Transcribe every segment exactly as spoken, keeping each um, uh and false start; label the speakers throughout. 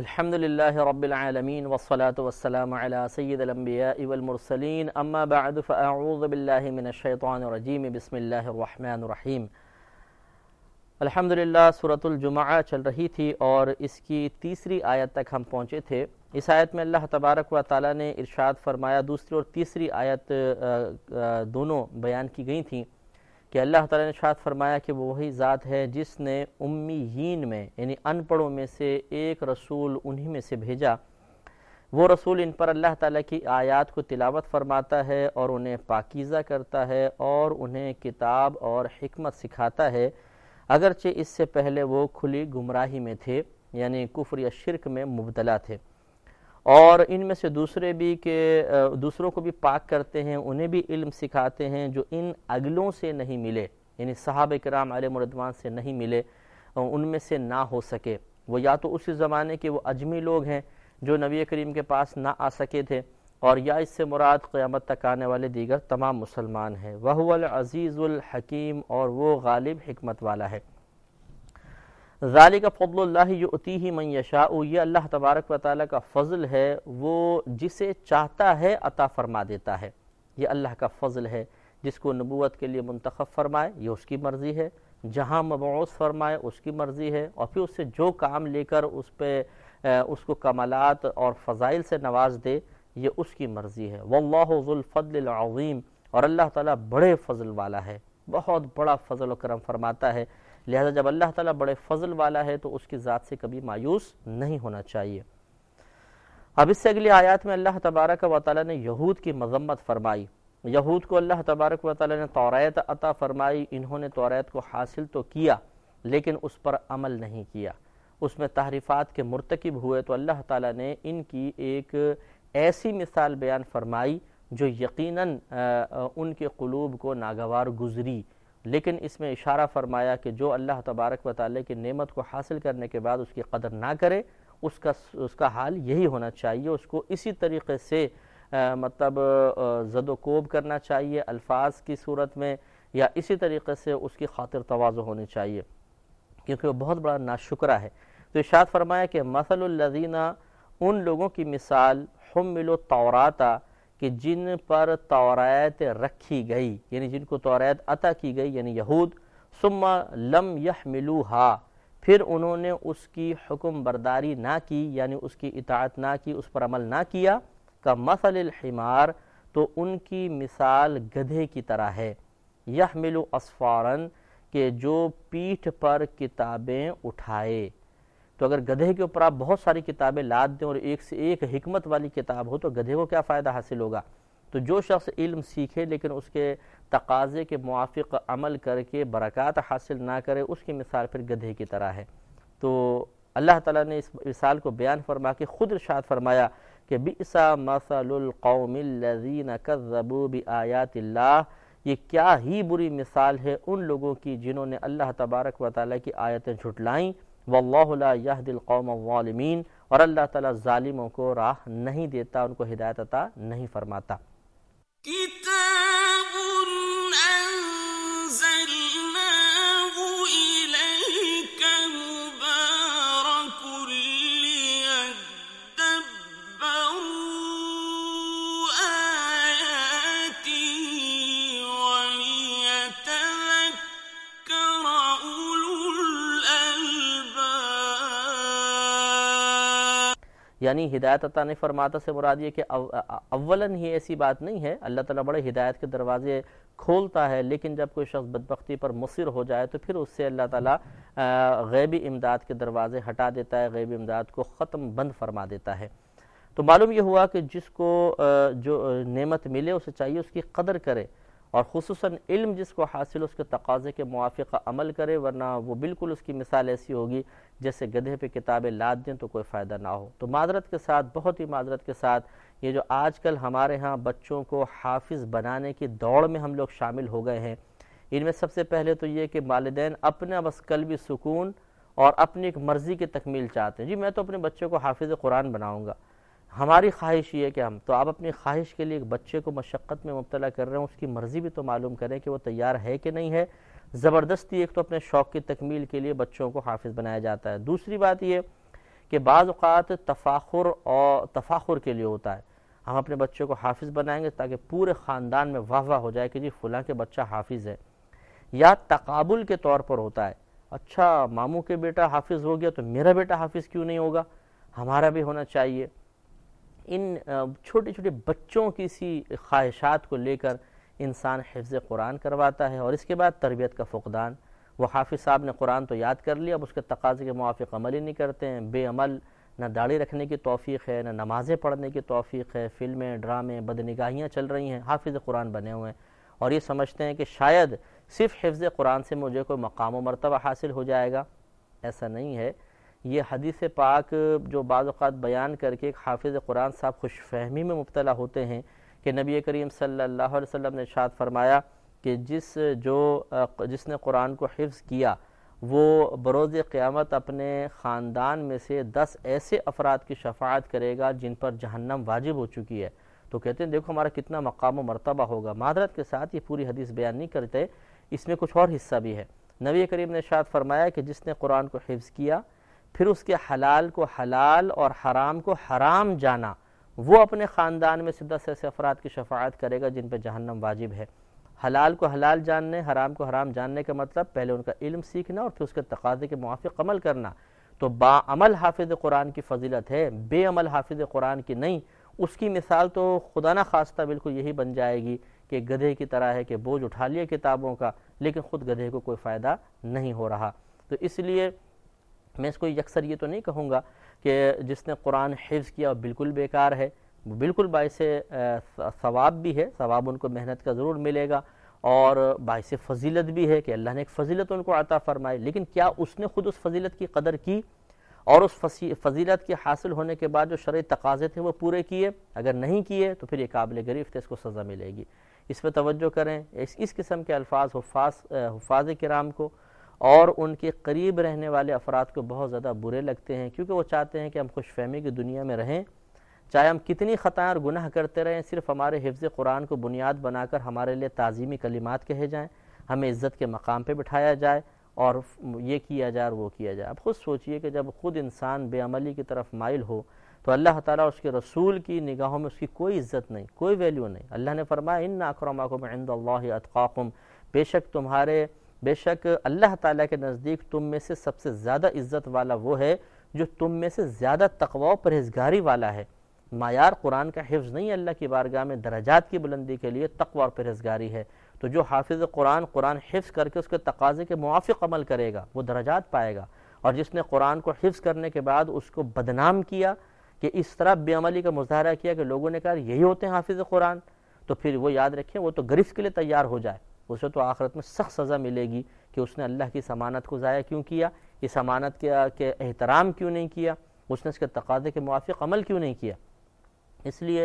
Speaker 1: الحمد للہ رب العالمین والصلاة والسلام علی سید الانبیاء والمرسلین اما بعد فاعوذ باللہ من الشیطان الرجیم بسم اللہ الرحمن الرحیم۔ الحمدللہ سورۃ الجمعہ چل رہی تھی اور اس کی تیسری آیت تک ہم پہنچے تھے۔ اس آیت میں اللہ تبارک و تعالیٰ نے ارشاد فرمایا، دوسری اور تیسری آیت دونوں بیان کی گئی تھیں کہ اللہ تعالیٰ نے ارشاد فرمایا کہ وہ وہی ذات ہے جس نے امیین میں یعنی ان پڑھوں میں سے ایک رسول انہی میں سے بھیجا۔ وہ رسول ان پر اللہ تعالیٰ کی آیات کو تلاوت فرماتا ہے اور انہیں پاکیزہ کرتا ہے اور انہیں کتاب اور حکمت سکھاتا ہے، اگرچہ اس سے پہلے وہ کھلی گمراہی میں تھے یعنی کفر یا شرک میں مبتلا تھے، اور ان میں سے دوسرے بھی کہ دوسروں کو بھی پاک کرتے ہیں، انہیں بھی علم سکھاتے ہیں جو ان اگلوں سے نہیں ملے، یعنی صحابہ کرام علیہ رضوان سے نہیں ملے، ان میں سے نہ ہو سکے۔ وہ یا تو اسی زمانے کے وہ اجمی لوگ ہیں جو نبی کریم کے پاس نہ آ سکے تھے، اور یا اس سے مراد قیامت تک آنے والے دیگر تمام مسلمان ہیں۔ وَهُوَ الْعَزِيزُ الْحَكِيمُ، اور وہ غالب حکمت والا ہے۔ ذالک فضل اللہ یؤتیہ من یشاء، یہ اللہ تبارک و تعالیٰ کا فضل ہے، وہ جسے چاہتا ہے عطا فرما دیتا ہے۔ یہ اللہ کا فضل ہے، جس کو نبوت کے لیے منتخب فرمائے یہ اس کی مرضی ہے، جہاں مبعوث فرمائے اس کی مرضی ہے، اور پھر اس سے جو کام لے کر اس پہ اس کو کمالات اور فضائل سے نواز دے یہ اس کی مرضی ہے۔ واللہ ذو الفضل العظیم، اور اللہ تعالیٰ بڑے فضل والا ہے، بہت بڑا فضل و کرم فرماتا ہے، لہذا جب اللہ تعالیٰ بڑے فضل والا ہے تو اس کی ذات سے کبھی مایوس نہیں ہونا چاہیے۔ اب اس سے اگلی آیات میں اللہ تبارک و تعالیٰ نے یہود کی مذمت فرمائی۔ یہود کو اللہ تبارک و تعالیٰ نے توریت عطا فرمائی، انہوں نے توریت کو حاصل تو کیا لیکن اس پر عمل نہیں کیا، اس میں تحریفات کے مرتکب ہوئے، تو اللہ تعالیٰ نے ان کی ایک ایسی مثال بیان فرمائی جو یقیناً ان کے قلوب کو ناگوار گزری، لیکن اس میں اشارہ فرمایا کہ جو اللہ تبارک و تعالیٰ کی نعمت کو حاصل کرنے کے بعد اس کی قدر نہ کرے، اس کا اس کا حال یہی ہونا چاہیے، اس کو اسی طریقے سے مطلب زد و کوب کرنا چاہیے الفاظ کی صورت میں، یا اسی طریقے سے اس کی خاطر تواضع ہونی چاہیے، کیونکہ وہ بہت بڑا ناشکرہ ہے۔ تو ارشاد فرمایا کہ مثل الذین، ان لوگوں کی مثال، حملوا التوراۃ، کہ جن پر توریت رکھی گئی یعنی جن کو توریت عطا کی گئی یعنی یہود، ثم لم یحملوها، پھر انہوں نے اس کی حکم برداری نہ کی یعنی اس کی اطاعت نہ کی، اس پر عمل نہ کیا، کمثل الحمار، تو ان کی مثال گدھے کی طرح ہے، یحمل اسفارا، کہ جو پیٹھ پر کتابیں اٹھائے۔ تو اگر گدھے کے اوپر آپ بہت ساری کتابیں لاد دیں اور ایک سے ایک حکمت والی کتاب ہو تو گدھے کو کیا فائدہ حاصل ہوگا؟ تو جو شخص علم سیکھے لیکن اس کے تقاضے کے موافق عمل کر کے برکات حاصل نہ کرے، اس کی مثال پھر گدھے کی طرح ہے۔ تو اللہ تعالیٰ نے اس مثال کو بیان فرما کے خود ارشاد فرمایا کہ بئس مثل القوم الذین کذبوا بآیات اللہ، یہ کیا ہی بری مثال ہے ان لوگوں کی جنہوں نے اللہ تبارک و تعالیٰ کی آیتیں جھٹلائیں۔ واللہ لا یہدی القوم الظالمین، اور اللہ تعالیٰ ظالموں کو راہ نہیں دیتا، ان کو ہدایت عطا نہیں فرماتا۔
Speaker 2: کتاب انزلناہ الیک مبارک لیدبروا آیاتہ ولیتذکر
Speaker 1: یعنی ہدایت عطا نہیں فرماتا سے مراد یہ کہ اولاً ہی ایسی بات نہیں ہے، اللہ تعالیٰ بڑے ہدایت کے دروازے کھولتا ہے، لیکن جب کوئی شخص بدبختی پر مصر ہو جائے تو پھر اس سے اللہ تعالیٰ غیبی امداد کے دروازے ہٹا دیتا ہے، غیبی امداد کو ختم بند فرما دیتا ہے۔ تو معلوم یہ ہوا کہ جس کو جو نعمت ملے اسے چاہیے اس کی قدر کرے، اور خصوصاً علم جس کو حاصل اس کے تقاضے کے موافق عمل کرے، ورنہ وہ بالکل اس کی مثال ایسی ہوگی جیسے گدھے پہ کتابیں لاد دیں تو کوئی فائدہ نہ ہو۔ تو معذرت کے ساتھ، بہت ہی معذرت کے ساتھ، یہ جو آج کل ہمارے ہاں بچوں کو حافظ بنانے کی دوڑ میں ہم لوگ شامل ہو گئے ہیں، ان میں سب سے پہلے تو یہ کہ والدین اپنا بس قلبی سکون اور اپنی ایک مرضی کی تکمیل چاہتے ہیں، جی میں تو اپنے بچے کو حافظ قرآن بناؤں گا، ہماری خواہش یہ ہے کہ ہم تو آپ اپنی خواہش کے لیے ایک بچے کو مشقت میں مبتلا کر رہے ہیں، اس کی مرضی بھی تو معلوم کریں کہ وہ تیار ہے کہ نہیں ہے۔ زبردستی ایک تو اپنے شوق کی تکمیل کے لیے بچوں کو حافظ بنایا جاتا ہے، دوسری بات یہ کہ بعض اوقات تفاخر اور تفاخر کے لیے ہوتا ہے، ہم اپنے بچے کو حافظ بنائیں گے تاکہ پورے خاندان میں واہ واہ ہو جائے کہ جی فلاں کے بچہ حافظ ہے، یا تقابل کے طور پر ہوتا ہے، اچھا ماموں کے بیٹا حافظ ہو گیا تو میرا بیٹا حافظ کیوں نہیں ہوگا، ہمارا بھی ہونا چاہیے۔ ان چھوٹے چھوٹے بچوں کی سی خواہشات کو لے کر انسان حفظ قرآن کرواتا ہے، اور اس کے بعد تربیت کا فقدان۔ وہ حافظ صاحب نے قرآن تو یاد کر لیا، اب اس کے تقاضے کے موافق عمل ہی نہیں کرتے ہیں، بے عمل، نہ داڑھی رکھنے کی توفیق ہے، نہ نمازیں پڑھنے کی توفیق ہے، فلمیں، ڈرامے، بدنگاہیاں چل رہی ہیں، حافظ قرآن بنے ہوئے ہیں، اور یہ سمجھتے ہیں کہ شاید صرف حفظ قرآن سے مجھے کوئی مقام و مرتبہ حاصل ہو جائے گا۔ ایسا نہیں ہے۔ یہ حدیث پاک جو بعض اوقات بیان کر کے ایک حافظ قرآن صاحب خوش فہمی میں مبتلا ہوتے ہیں کہ نبی کریم صلی اللہ علیہ وسلم نے ارشاد فرمایا کہ جس جو جس نے قرآن کو حفظ کیا وہ بروز قیامت اپنے خاندان میں سے دس ایسے افراد کی شفاعت کرے گا جن پر جہنم واجب ہو چکی ہے۔ تو کہتے ہیں دیکھو ہمارا کتنا مقام و مرتبہ ہوگا۔ معذرت کے ساتھ یہ پوری حدیث بیان نہیں کرتے، اس میں کچھ اور حصہ بھی ہے۔ نبی کریم نے ارشاد فرمایا کہ جس نے قرآن کو حفظ کیا پھر اس کے حلال کو حلال اور حرام کو حرام جانا، وہ اپنے خاندان میں سے دس ایسے افراد کی شفاعت کرے گا جن پہ جہنم واجب ہے۔ حلال کو حلال جاننے، حرام کو حرام جاننے کا مطلب پہلے ان کا علم سیکھنا اور پھر اس کے تقاضے کے موافق عمل کرنا۔ تو با عمل حافظ قرآن کی فضیلت ہے، بے عمل حافظ قرآن کی نہیں۔ اس کی مثال تو خدا نہ خواستہ بالکل یہی بن جائے گی کہ گدھے کی طرح ہے کہ بوجھ اٹھا لیا کتابوں کا لیکن خود گدھے کو کوئی فائدہ نہیں ہو رہا۔ تو اس لیے میں اس کو یکسر یہ تو نہیں کہوں گا کہ جس نے قرآن حفظ کیا وہ بالکل بیکار ہے، وہ بالکل باعث ثواب بھی ہے، ثواب ان کو محنت کا ضرور ملے گا، اور باعث فضیلت بھی ہے کہ اللہ نے ایک فضیلت ان کو عطا فرمائی، لیکن کیا اس نے خود اس فضیلت کی قدر کی اور اس فضیلت کے حاصل ہونے کے بعد جو شرعی تقاضے تھے وہ پورے کیے؟ اگر نہیں کیے تو پھر یہ قابل گرفت ہے، اس کو سزا ملے گی۔ اس پہ توجہ کریں۔ اس اس قسم کے الفاظ حفاظ حفاظ کرام کو اور ان کے قریب رہنے والے افراد کو بہت زیادہ برے لگتے ہیں، کیونکہ وہ چاہتے ہیں کہ ہم خوش فہمی کی دنیا میں رہیں، چاہے ہم کتنی خطائیں اور گناہ کرتے رہیں، صرف ہمارے حفظ قرآن کو بنیاد بنا کر ہمارے لیے تعظیمی کلمات کہے جائیں، ہمیں عزت کے مقام پہ بٹھایا جائے اور یہ کیا جائے اور وہ کیا جائے۔ اب خود سوچئے کہ جب خود انسان بے عملی کی طرف مائل ہو تو اللہ تعالیٰ اس کے رسول کی نگاہوں میں اس کی کوئی عزت نہیں، کوئی ویلیو نہیں۔ اللہ نے فرمایا ان اکرمکم عند اللہ اتقاکم، بے شک تمہارے بے شک اللہ تعالیٰ کے نزدیک تم میں سے سب سے زیادہ عزت والا وہ ہے جو تم میں سے زیادہ تقوی و پرہیزگاری والا ہے۔ معیار قرآن کا حفظ نہیں، اللہ کی بارگاہ میں درجات کی بلندی کے لیے تقوی اور پرہیزگاری ہے۔ تو جو حافظ قرآن قرآن حفظ کر کے اس کے تقاضے کے موافق عمل کرے گا وہ درجات پائے گا، اور جس نے قرآن کو حفظ کرنے کے بعد اس کو بدنام کیا کہ اس طرح بے عملی کا مظاہرہ کیا کہ لوگوں نے کہا یہی ہوتے ہیں حافظ قرآن، تو پھر وہ یاد رکھیں وہ تو گرفت کے لیے تیار ہو جائے، اسے تو آخرت میں سخت سزا ملے گی کہ اس نے اللہ کی اس امانت کو ضائع کیوں کیا، اس امانت کے احترام کیوں نہیں کیا، اس نے اس کے تقاضے کے موافق عمل کیوں نہیں کیا۔ اس لیے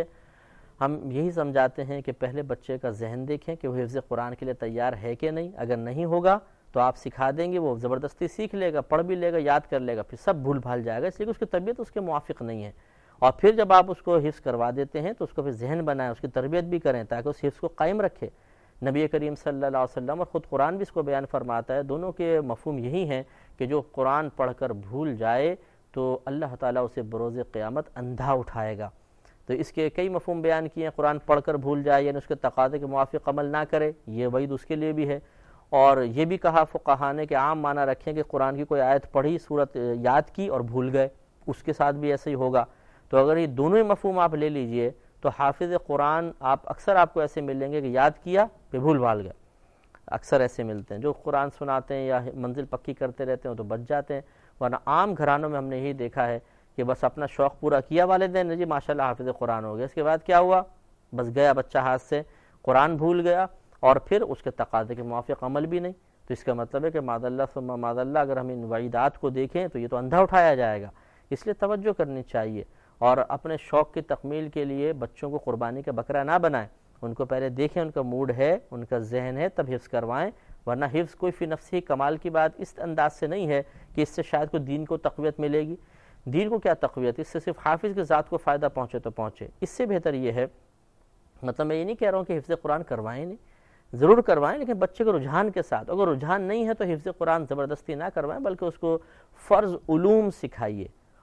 Speaker 1: ہم یہی سمجھاتے ہیں کہ پہلے بچے کا ذہن دیکھیں کہ وہ حفظ قرآن کے لیے تیار ہے کہ نہیں، اگر نہیں ہوگا تو آپ سکھا دیں گے، وہ زبردستی سیکھ لے گا، پڑھ بھی لے گا، یاد کر لے گا، پھر سب بھول بھال جائے گا، اس لیے کہ اس کی طبیعت اس کے موافق نہیں ہے۔ اور پھر جب آپ اس کو حفظ کروا دیتے ہیں تو اس کو پھر ذہن بنائیں، اس کی تربیت بھی کریں تاکہ اس حفظ کو قائم رکھے۔ نبی کریم صلی اللہ علیہ وسلم اور خود قرآن بھی اس کو بیان فرماتا ہے، دونوں کے مفہوم یہی ہیں کہ جو قرآن پڑھ کر بھول جائے تو اللہ تعالیٰ اسے بروز قیامت اندھا اٹھائے گا۔ تو اس کے کئی مفہوم بیان کیے ہیں، قرآن پڑھ کر بھول جائے یعنی اس کے تقاضے کے موافق عمل نہ کرے، یہ وعید اس کے لیے بھی ہے، اور یہ بھی کہا فقہا نے کہ عام معنی رکھیں کہ قرآن کی کوئی آیت پڑھی، سورت یاد کی اور بھول گئے، اس کے ساتھ بھی ایسا ہی ہوگا۔ تو اگر یہ دونوں ہی مفہوم آپ لے لیجئے تو حافظ قرآن آپ اکثر آپ کو ایسے ملیں گے کہ یاد کیا پھر بھول بھال گئے، اکثر ایسے ملتے ہیں جو قرآن سناتے ہیں یا منزل پکی کرتے رہتے ہیں تو بچ جاتے ہیں، ورنہ عام گھرانوں میں ہم نے یہی دیکھا ہے کہ بس اپنا شوق پورا کیا والدین نے، جی ماشاءاللہ حافظ قرآن ہو گیا، اس کے بعد کیا ہوا، بس گیا بچہ ہاتھ سے، قرآن بھول گیا اور پھر اس کے تقاضے کے موافق عمل بھی نہیں۔ تو اس کا مطلب ہے کہ معاذ اللہ ثم معاذ اللہ اگر ہم ان وعیدات کو دیکھیں تو یہ تو اندھا اٹھایا جائے گا، اس لیے توجہ کرنی چاہیے، اور اپنے شوق کی تکمیل کے لیے بچوں کو قربانی کا بکرا نہ بنائیں، ان کو پہلے دیکھیں ان کا موڈ ہے، ان کا ذہن ہے، تب حفظ کروائیں، ورنہ حفظ کوئی فی نفسی کمال کی بات اس انداز سے نہیں ہے کہ اس سے شاید کوئی دین کو تقویت ملے گی۔ دین کو کیا تقویت، اس سے صرف حافظ کی ذات کو فائدہ پہنچے تو پہنچے، اس سے بہتر یہ ہے، مطلب میں یہ نہیں کہہ رہا ہوں کہ حفظ قرآن کروائیں نہیں، ضرور کروائیں لیکن بچے کو رجحان کے ساتھ، اگر رجحان نہیں ہے تو حفظ قرآن زبردستی نہ کروائیں بلکہ اس کو فرض علوم سکھائیے،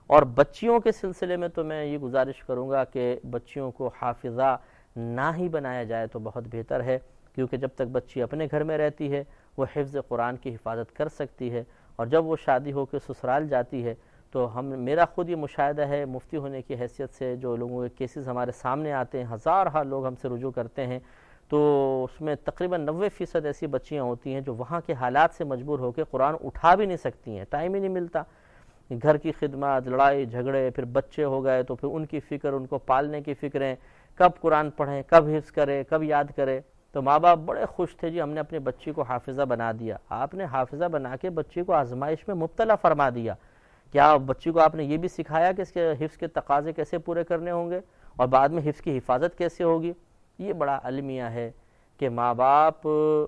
Speaker 1: اور بچیوں کے سلسلے میں تو میں یہ گزارش کروں گا کہ بچیوں کو حافظہ نہ ہی بنایا جائے تو بہت بہتر ہے، کیونکہ جب تک بچی اپنے گھر میں رہتی ہے وہ حفظ قرآن کی حفاظت کر سکتی ہے، اور جب وہ شادی ہو کے سسرال جاتی ہے تو ہم میرا خود یہ مشاہدہ ہے مفتی ہونے کی حیثیت سے، جو لوگوں کے کیسز ہمارے سامنے آتے ہیں، ہزارہا لوگ ہم سے رجوع کرتے ہیں، تو اس میں تقریباً نوے فیصد ایسی بچیاں ہوتی ہیں جو وہاں کے حالات سے مجبور ہو کے قرآن اٹھا بھی نہیں سکتی ہیں، ٹائم ہی نہیں ملتا، گھر کی خدمات، لڑائی جھگڑے، پھر بچے ہو گئے تو پھر ان کی فکر، ان کو پالنے کی فکریں، کب قرآن پڑھیں، کب حفظ کرے، کب یاد کرے۔ تو ماں باپ بڑے خوش تھے، جی ہم نے اپنے بچی کو حافظہ بنا دیا۔ آپ نے حافظہ بنا کے بچی کو آزمائش میں مبتلا فرما دیا۔ کیا بچی کو آپ نے یہ بھی سکھایا کہ اس کے حفظ کے تقاضے کیسے پورے کرنے ہوں گے اور بعد میں حفظ کی حفاظت کیسے ہوگی؟ یہ بڑا المیہ ہے کہ ماں باپ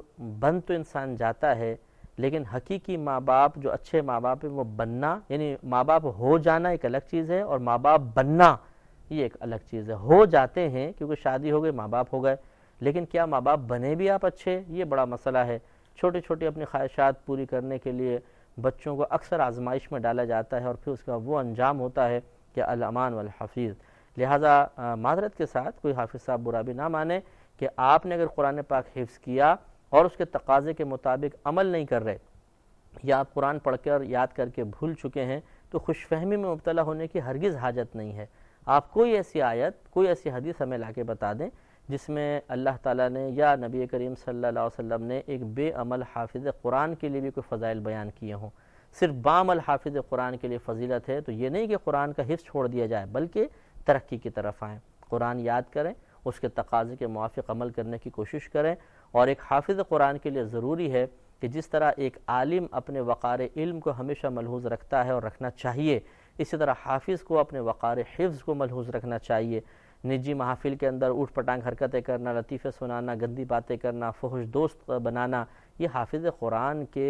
Speaker 1: بن تو انسان جاتا ہے، لیکن حقیقی ماں باپ جو اچھے ماں باپ ہیں وہ بننا، یعنی ماں باپ ہو جانا ایک الگ چیز ہے، اور ماں باپ بننا یہ ایک الگ چیز ہے۔ ہو جاتے ہیں کیونکہ شادی ہو گئی، ماں باپ ہو گئے، لیکن کیا ماں باپ بنے بھی آپ اچھے؟ یہ بڑا مسئلہ ہے۔ چھوٹی چھوٹی اپنی خواہشات پوری کرنے کے لیے بچوں کو اکثر آزمائش میں ڈالا جاتا ہے، اور پھر اس کا وہ انجام ہوتا ہے کہ الامان والحفیظ۔ لہٰذا معذرت کے ساتھ کوئی حافظ صاحب برا بھی نہ مانے کہ آپ نے اگر قرآن پاک حفظ کیا اور اس کے تقاضے کے مطابق عمل نہیں کر رہے، یا آپ قرآن پڑھ کر یاد کر کے بھول چکے ہیں، تو خوش فہمی میں مبتلا ہونے کی ہرگز حاجت نہیں ہے۔ آپ کوئی ایسی آیت، کوئی ایسی حدیث ہمیں لا کے بتا دیں جس میں اللہ تعالیٰ نے یا نبی کریم صلی اللہ علیہ وسلم نے ایک بے عمل حافظ قرآن کے لیے بھی کوئی فضائل بیان کیے ہوں۔ صرف بعمل حافظ قرآن کے لیے فضیلت ہے تو یہ نہیں کہ قرآن کا حفظ چھوڑ دیا جائے، بلکہ ترقی کی طرف آئیں، قرآن یاد کریں، اس کے تقاضے کے موافق عمل کرنے کی کوشش کریں۔ اور ایک حافظ قرآن کے لیے ضروری ہے کہ جس طرح ایک عالم اپنے وقار علم کو ہمیشہ ملحوظ رکھتا ہے اور رکھنا چاہیے، اسی طرح حافظ کو اپنے وقار حفظ کو ملحوظ رکھنا چاہیے۔ نجی محافل کے اندر اوٹ پٹانگ حرکتیں کرنا، لطیفے سنانا، گندی باتیں کرنا، فحش دوست بنانا، یہ حافظ قرآن کے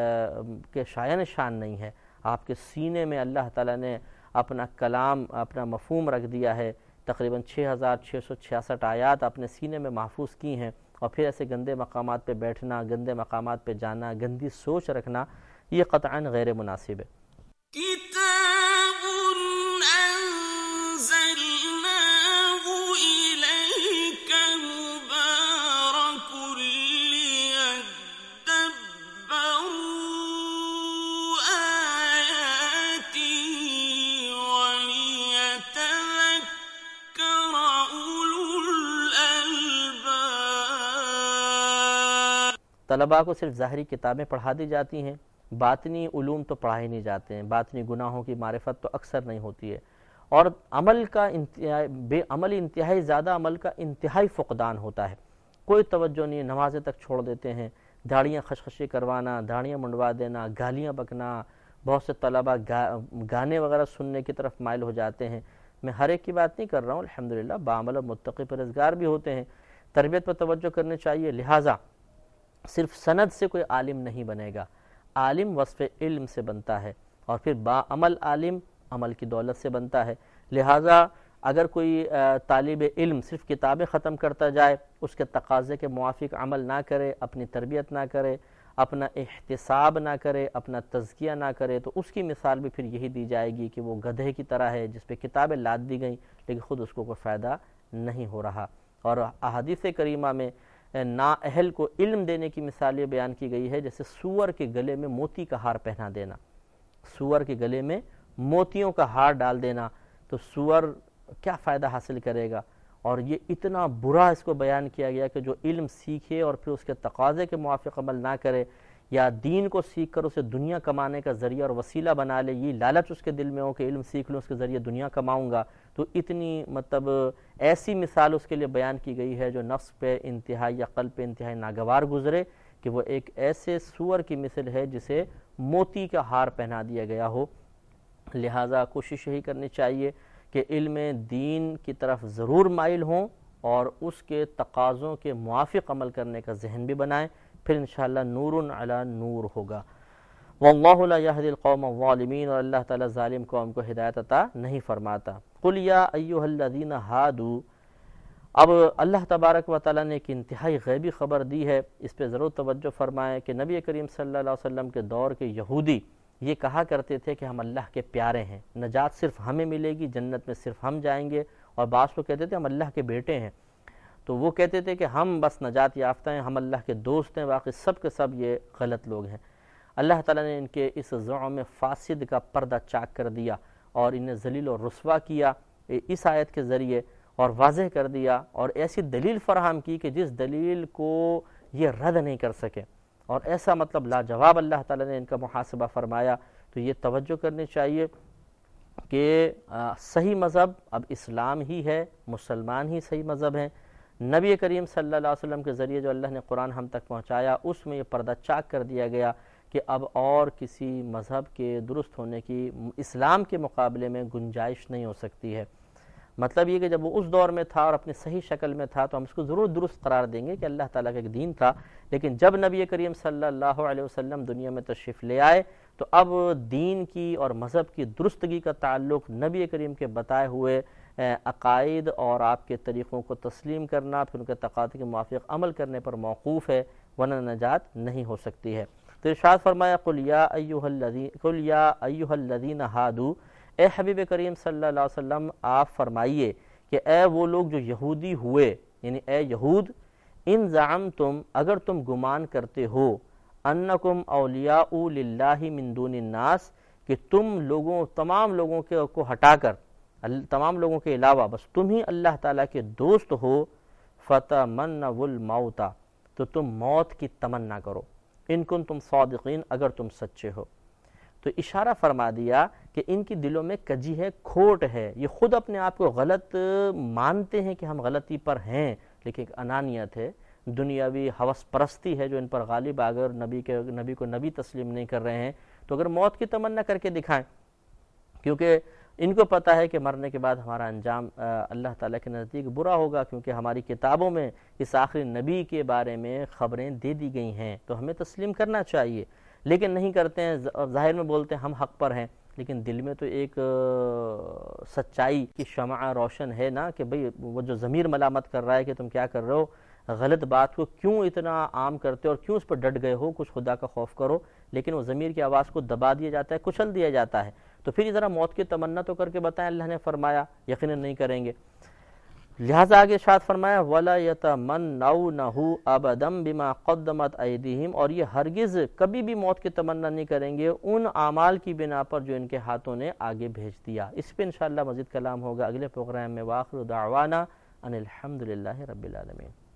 Speaker 1: کے شایان شان نہیں ہے۔ آپ کے سینے میں اللہ تعالیٰ نے اپنا کلام، اپنا مفہوم رکھ دیا ہے، تقریباً چھ ہزار چھ سو چھیاسٹھ آیات اپنے سینے میں محفوظ کی ہیں، اور پھر ایسے گندے مقامات پہ بیٹھنا، گندے مقامات پہ جانا، گندی سوچ رکھنا، یہ قطعاً غیر مناسب ہے۔
Speaker 2: کتاب انزلناه الیک مبارک لیدبروا آیاته ولیتذکر اولو الالباب۔
Speaker 1: طلباء کو صرف ظاہری کتابیں پڑھا دی جاتی ہیں، باطنی علوم تو پڑھائے نہیں جاتے ہیں، باطنی گناہوں کی معرفت تو اکثر نہیں ہوتی ہے، اور عمل کا انتہائی بے عمل انتہائی زیادہ عمل کا انتہائی فقدان ہوتا ہے۔ کوئی توجہ نہیں، نمازیں تک چھوڑ دیتے ہیں، داڑیاں خشخشی کروانا، داڑیاں منڈوا دینا، گالیاں بکنا، بہت سے طلباء گا گانے وغیرہ سننے کی طرف مائل ہو جاتے ہیں۔ میں ہر ایک کی بات نہیں کر رہا ہوں، الحمدللہ بعمل و متقی پرہیزگار بھی ہوتے ہیں، تربیت پر توجہ کرنی چاہیے۔ لہٰذا صرف سند سے کوئی عالم نہیں بنے گا، عالم وصف علم سے بنتا ہے، اور پھر با عمل عالم عمل کی دولت سے بنتا ہے۔ لہٰذا اگر کوئی طالب علم صرف کتابیں ختم کرتا جائے، اس کے تقاضے کے موافق عمل نہ کرے، اپنی تربیت نہ کرے، اپنا احتساب نہ کرے، اپنا تزکیہ نہ کرے، تو اس کی مثال بھی پھر یہی دی جائے گی کہ وہ گدھے کی طرح ہے جس پہ کتابیں لاد دی گئیں لیکن خود اس کو کوئی فائدہ نہیں ہو رہا۔ اور احادیث کریمہ میں نااہل کو علم دینے کی مثال یہ بیان کی گئی ہے جیسے سور کے گلے میں موتی کا ہار پہنا دینا، سور کے گلے میں موتیوں کا ہار ڈال دینا، تو سور کیا فائدہ حاصل کرے گا؟ اور یہ اتنا برا اس کو بیان کیا گیا کہ جو علم سیکھے اور پھر اس کے تقاضے کے موافق عمل نہ کرے، یا دین کو سیکھ کر اسے دنیا کمانے کا ذریعہ اور وسیلہ بنا لے، یہ لالچ اس کے دل میں ہو کہ علم سیکھ لوں اس کے ذریعے دنیا کماؤں گا، تو اتنی مطلب ایسی مثال اس کے لیے بیان کی گئی ہے جو نفس پہ انتہائی یا قلب پہ انتہائی ناگوار گزرے، کہ وہ ایک ایسے سور کی مثل ہے جسے موتی کا ہار پہنا دیا گیا ہو۔ لہٰذا کوشش یہی کرنی چاہیے کہ علم دین کی طرف ضرور مائل ہوں اور اس کے تقاضوں کے موافق عمل کرنے کا ذہن بھی بنائیں، پھر انشاءاللہ نور علی نور ہوگا۔ واللہ لا یہدی القوم الظالمین، اور اللہ تعالیٰ ظالم قوم کو ہدایت عطا نہیں فرماتا۔ قل یا ایھا الذین ہادوا، اب اللہ تبارک و تعالیٰ نے ایک انتہائی غیبی خبر دی ہے، اس پہ ضرور توجہ فرمائیں کہ نبی کریم صلی اللہ علیہ وسلم کے دور کے یہودی یہ کہا کرتے تھے کہ ہم اللہ کے پیارے ہیں، نجات صرف ہمیں ملے گی، جنت میں صرف ہم جائیں گے، اور بعض لوگ کہتے تھے ہم اللہ کے بیٹے ہیں، تو وہ کہتے تھے کہ ہم بس نجات یافتہ ہیں، ہم اللہ کے دوست ہیں، باقی سب کے سب یہ غلط لوگ ہیں۔ اللہ تعالیٰ نے ان کے اس زعم فاسد کا پردہ چاک کر دیا اور انہیں ذلیل و رسوا کیا اس آیت کے ذریعے، اور واضح کر دیا اور ایسی دلیل فراہم کی کہ جس دلیل کو یہ رد نہیں کر سکے، اور ایسا مطلب لاجواب اللہ تعالیٰ نے ان کا محاسبہ فرمایا۔ تو یہ توجہ کرنی چاہیے کہ صحیح مذہب اب اسلام ہی ہے، مسلمان ہی صحیح مذہب ہیں۔ نبی کریم صلی اللہ علیہ وسلم کے ذریعے جو اللہ نے قرآن ہم تک پہنچایا، اس میں یہ پردہ چاک کر دیا گیا کہ اب اور کسی مذہب کے درست ہونے کی اسلام کے مقابلے میں گنجائش نہیں ہو سکتی ہے۔ مطلب یہ کہ جب وہ اس دور میں تھا اور اپنی صحیح شکل میں تھا تو ہم اس کو ضرور درست قرار دیں گے کہ اللہ تعالیٰ کا ایک دین تھا، لیکن جب نبی کریم صلی اللہ علیہ وسلم دنیا میں تشریف لے آئے تو اب دین کی اور مذہب کی درستگی کا تعلق نبی کریم کے بتائے ہوئے عقائد اور آپ کے طریقوں کو تسلیم کرنا، پھر ان کے تقاضے کے موافق عمل کرنے پر موقوف ہے، ورنہ نجات نہیں ہو سکتی ہے۔ تو ارشاد فرمایا قل یا ایھا الذین قل یا ایھا الذین ہادوا، اے حبیب کریم صلی اللہ علیہ وسلم آپ فرمائیے کہ اے وہ لوگ جو یہودی ہوئے، یعنی اے یہود، ان زعمتم اگر تم گمان کرتے ہو، انکم اولیاء للہ من دون الناس، کہ تم لوگوں تمام لوگوں کے کو ہٹا کر، تمام لوگوں کے علاوہ بس تم ہی اللہ تعالیٰ کے دوست ہو، فتمنوا الموت، تو تم موت کی تمنا کرو، ان کنتم صادقین اگر تم سچے ہو۔ تو اشارہ فرما دیا کہ ان کی دلوں میں کجی ہے، کھوٹ ہے، یہ خود اپنے آپ کو غلط مانتے ہیں کہ ہم غلطی پر ہیں، لیکن ایک انانیت ہے، دنیاوی حوث پرستی ہے جو ان پر غالب، اگر نبی کے نبی کو نبی تسلیم نہیں کر رہے ہیں تو اگر موت کی تمنا کر کے دکھائیں، کیونکہ ان کو پتہ ہے کہ مرنے کے بعد ہمارا انجام اللہ تعالیٰ کے نزدیک برا ہوگا، کیونکہ ہماری کتابوں میں اس آخری نبی کے بارے میں خبریں دے دی گئی ہیں، تو ہمیں تسلیم کرنا چاہیے، لیکن نہیں کرتے ہیں، ظاہر میں بولتے ہیں ہم حق پر ہیں، لیکن دل میں تو ایک سچائی کی شمع روشن ہے نا، کہ بھئی وہ جو ضمیر ملامت کر رہا ہے کہ تم کیا کر رہے ہو، غلط بات کو کیوں اتنا عام کرتے ہو اور کیوں اس پر ڈٹ گئے ہو، کچھ خدا کا خوف کرو، لیکن وہ ضمیر کی آواز کو دبا دیا جاتا ہے، کچل دیا جاتا ہے۔ تو پھر ذرا موت کی تمنا تو کر کے بتائیں، اللہ نے فرمایا یقیناً نہیں کریں گے۔ لہٰذا آگے ارشاد فرمایا وَلَا يَتَمَنَّوْنَهُ أَبَدًا بِمَا قَدَّمَتْ أَيْدِيهِمْ، اور یہ ہرگز کبھی بھی موت کی تمنا نہیں کریں گے ان اعمال کی بنا پر جو ان کے ہاتھوں نے آگے بھیج دیا۔ اس پہ انشاءاللہ مزید کلام ہوگا اگلے پروگرام میں۔ وآخر دعوانا ان الحمد للہ رب العالمین۔